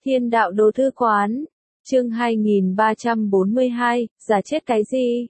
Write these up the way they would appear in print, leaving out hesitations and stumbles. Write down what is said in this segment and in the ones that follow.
Thiên đạo đồ thư quán. Chương 2342, giả chết cái gì?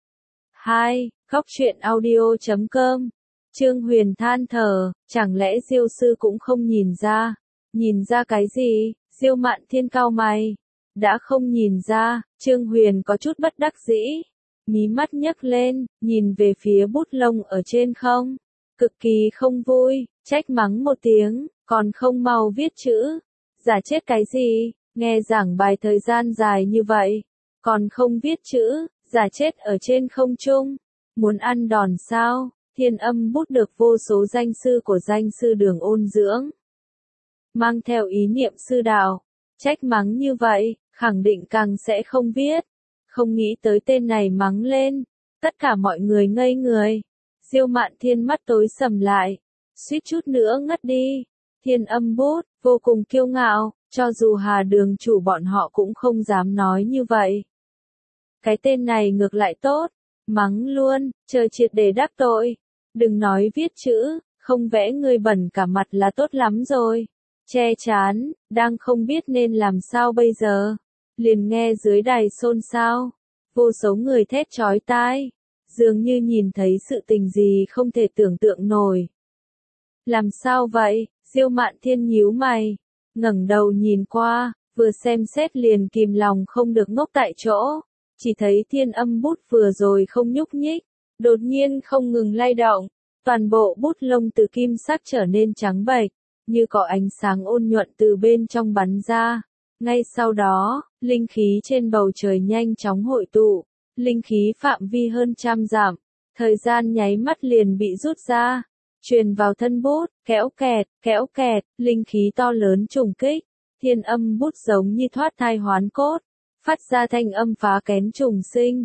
2. Góc truyện audio.com. Trương Huyền than thở, chẳng lẽ Diêu sư cũng không nhìn ra? Nhìn ra cái gì? Diêu Mạn Thiên cau mày. Đã không nhìn ra, Trương Huyền có chút bất đắc dĩ. Mí mắt nhấc lên, nhìn về phía bút lông ở trên không. Cực kỳ không vui, trách mắng một tiếng, còn không mau viết chữ. Giả chết cái gì? Nghe giảng bài thời gian dài như vậy, còn không viết chữ, giả chết ở trên không trung. Muốn ăn đòn sao? Thiên Âm bút được vô số danh sư của danh sư Đường ôn dưỡng. Mang theo ý niệm sư đạo, trách mắng như vậy, khẳng định càng sẽ không viết. Không nghĩ tới tên này mắng lên, tất cả mọi người ngây người. Diêu Mạn Thiên mắt tối sầm lại, suýt chút nữa ngất đi. Thiên Âm bút, vô cùng kiêu ngạo, cho dù Hà Đường chủ bọn họ cũng không dám nói như vậy. Cái tên này ngược lại tốt, mắng luôn, chờ triệt để đắc tội. Đừng nói viết chữ, không vẽ người bẩn cả mặt là tốt lắm rồi. Che chán, đang không biết nên làm sao bây giờ. Liền nghe dưới đài xôn xao, vô số người thét chói tai, dường như nhìn thấy sự tình gì không thể tưởng tượng nổi. Làm sao vậy? Diêu Mạn Thiên nhíu mày, ngẩng đầu nhìn qua, vừa xem xét liền kìm lòng không được ngốc tại chỗ. Chỉ thấy Thiên Âm bút vừa rồi không nhúc nhích, đột nhiên không ngừng lay động, toàn bộ bút lông từ kim sắc trở nên trắng bệch, như có ánh sáng ôn nhuận từ bên trong bắn ra. Ngay sau đó, linh khí trên bầu trời nhanh chóng hội tụ, linh khí phạm vi hơn 100 dặm, thời gian nháy mắt liền bị rút ra, truyền vào thân bút, kéo kẹt, linh khí to lớn trùng kích, Thiên Âm bút giống như thoát thai hoán cốt, phát ra thanh âm phá kén trùng sinh.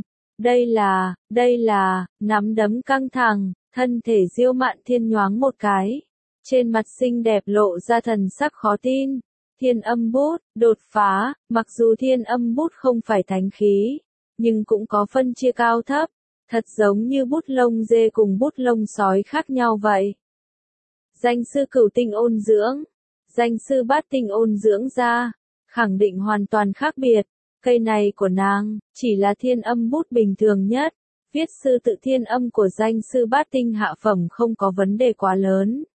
Đây là, nắm đấm căng thẳng, thân thể Diêu Mạn Thiên nhoáng một cái, trên mặt xinh đẹp lộ ra thần sắc khó tin. Thiên Âm bút, đột phá, mặc dù Thiên Âm bút không phải thánh khí, nhưng cũng có phân chia cao thấp, thật giống như bút lông dê cùng bút lông sói khác nhau vậy. Danh sư Cửu Tinh ôn dưỡng, danh sư Bát Tinh ôn dưỡng ra, khẳng định hoàn toàn khác biệt. Cây này của nàng, chỉ là Thiên Âm bút bình thường nhất, viết sư tự Thiên Âm của danh sư Bát Tinh hạ phẩm không có vấn đề quá lớn.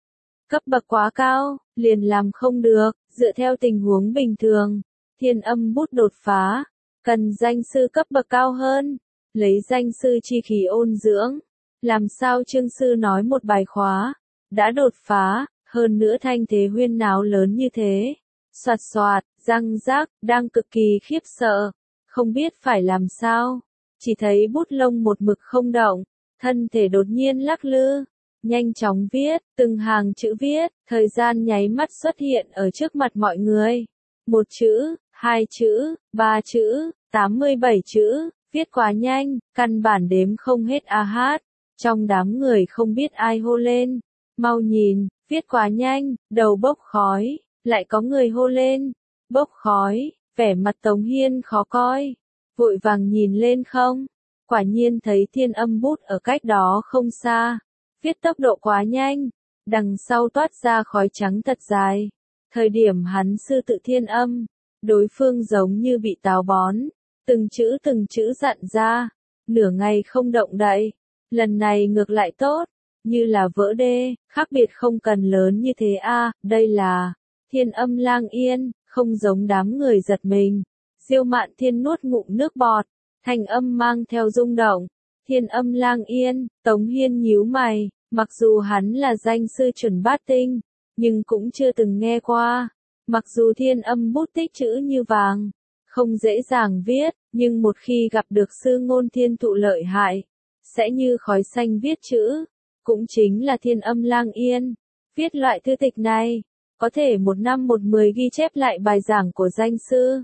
Cấp bậc quá cao, liền làm không được, dựa theo tình huống bình thường, Thiên Âm bút đột phá, cần danh sư cấp bậc cao hơn, lấy danh sư chi khí ôn dưỡng, làm sao Trương sư nói một bài khóa, đã đột phá, hơn nữa thanh thế huyên náo lớn như thế. Soạt soạt, răng rác, đang cực kỳ khiếp sợ, không biết phải làm sao, chỉ thấy bút lông một mực không động, thân thể đột nhiên lắc lư, nhanh chóng viết, từng hàng chữ viết, thời gian nháy mắt xuất hiện ở trước mặt mọi người. Một chữ, hai chữ, ba chữ, 87 chữ, viết quá nhanh, căn bản đếm không hết a hát. Trong đám người không biết ai hô lên, mau nhìn, viết quá nhanh, đầu bốc khói. Lại có người hô lên, bốc khói, vẻ mặt Tống Hiên khó coi, vội vàng nhìn lên không, quả nhiên thấy Thiên Âm bút ở cách đó không xa, viết tốc độ quá nhanh, đằng sau toát ra khói trắng thật dài, thời điểm hắn sư tự Thiên Âm, đối phương giống như bị táo bón, từng chữ dặn ra, nửa ngày không động đậy, lần này ngược lại tốt, như là vỡ đê, khác biệt không cần lớn như thế a, đây là Thiên Âm lang yên, không giống đám người giật mình. Diêu Mạn Thiên nuốt ngụm nước bọt, thanh âm mang theo rung động. Thiên Âm lang yên, Tống Hiên nhíu mày, mặc dù hắn là danh sư chuẩn bát tinh, nhưng cũng chưa từng nghe qua. Mặc dù Thiên Âm bút tích chữ như vàng, không dễ dàng viết, nhưng một khi gặp được sư ngôn thiên thụ lợi hại, sẽ như khói xanh viết chữ, cũng chính là Thiên Âm lang yên. Viết loại thư tịch này, có thể 1 năm 1 10 ghi chép lại bài giảng của danh sư.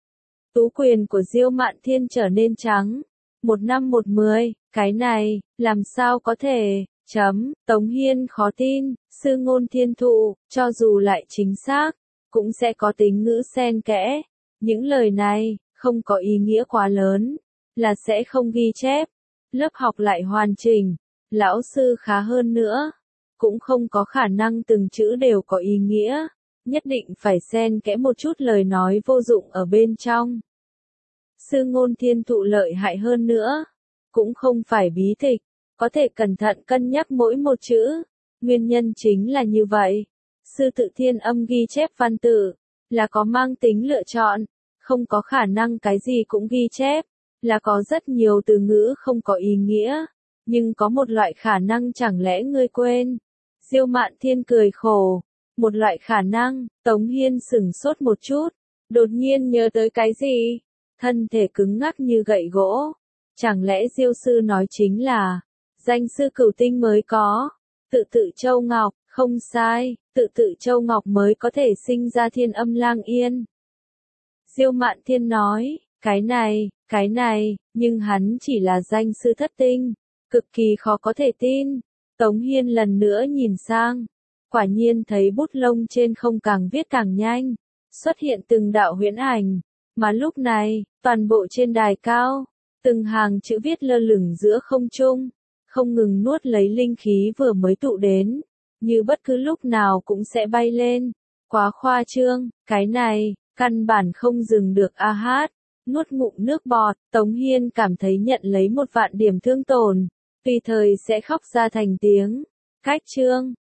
Tú quyền của Diêu Mạn Thiên trở nên trắng. 1 năm 1 10, cái này, làm sao có thể, Tống Hiên khó tin, sư ngôn thiên thụ, cho dù lại chính xác, cũng sẽ có tính ngữ xen kẽ. Những lời này, không có ý nghĩa quá lớn, là sẽ không ghi chép. Lớp học lại hoàn chỉnh, lão sư khá hơn nữa, cũng không có khả năng từng chữ đều có ý nghĩa. nhất định phải xen kẽ một chút lời nói vô dụng ở bên trong. Sư ngôn thiên thụ lợi hại hơn nữa, cũng không phải bí tịch, có thể cẩn thận cân nhắc mỗi một chữ. Nguyên nhân chính là như vậy. Sư tự Thiên Âm ghi chép văn tự, là có mang tính lựa chọn, không có khả năng cái gì cũng ghi chép, là có rất nhiều từ ngữ không có ý nghĩa, nhưng có một loại khả năng chẳng lẽ ngươi quên. Diêu Mạn Thiên cười khổ, một loại khả năng, Tống Hiên sửng sốt một chút, đột nhiên nhớ tới cái gì, thân thể cứng ngắc như gậy gỗ. Chẳng lẽ Diêu sư nói chính là, danh sư Cửu Tinh mới có, tự tự Châu Ngọc, không sai, tự tự Châu Ngọc mới có thể sinh ra Thiên Âm Lang Yên. Diêu Mạn Thiên nói, cái này, nhưng hắn chỉ là danh sư thất tinh, cực kỳ khó có thể tin. Tống Hiên lần nữa nhìn sang, quả nhiên thấy bút lông trên không càng viết càng nhanh, xuất hiện từng đạo huyễn ảnh, mà lúc này, toàn bộ trên đài cao, từng hàng chữ viết lơ lửng giữa không trung, không ngừng nuốt lấy linh khí vừa mới tụ đến, như bất cứ lúc nào cũng sẽ bay lên. Quá khoa trương, cái này, căn bản không dừng được a hát. Nuốt ngụm nước bọt, Tống Hiên cảm thấy nhận lấy 1 vạn điểm thương tổn, tùy thời sẽ khóc ra thành tiếng. Cách chương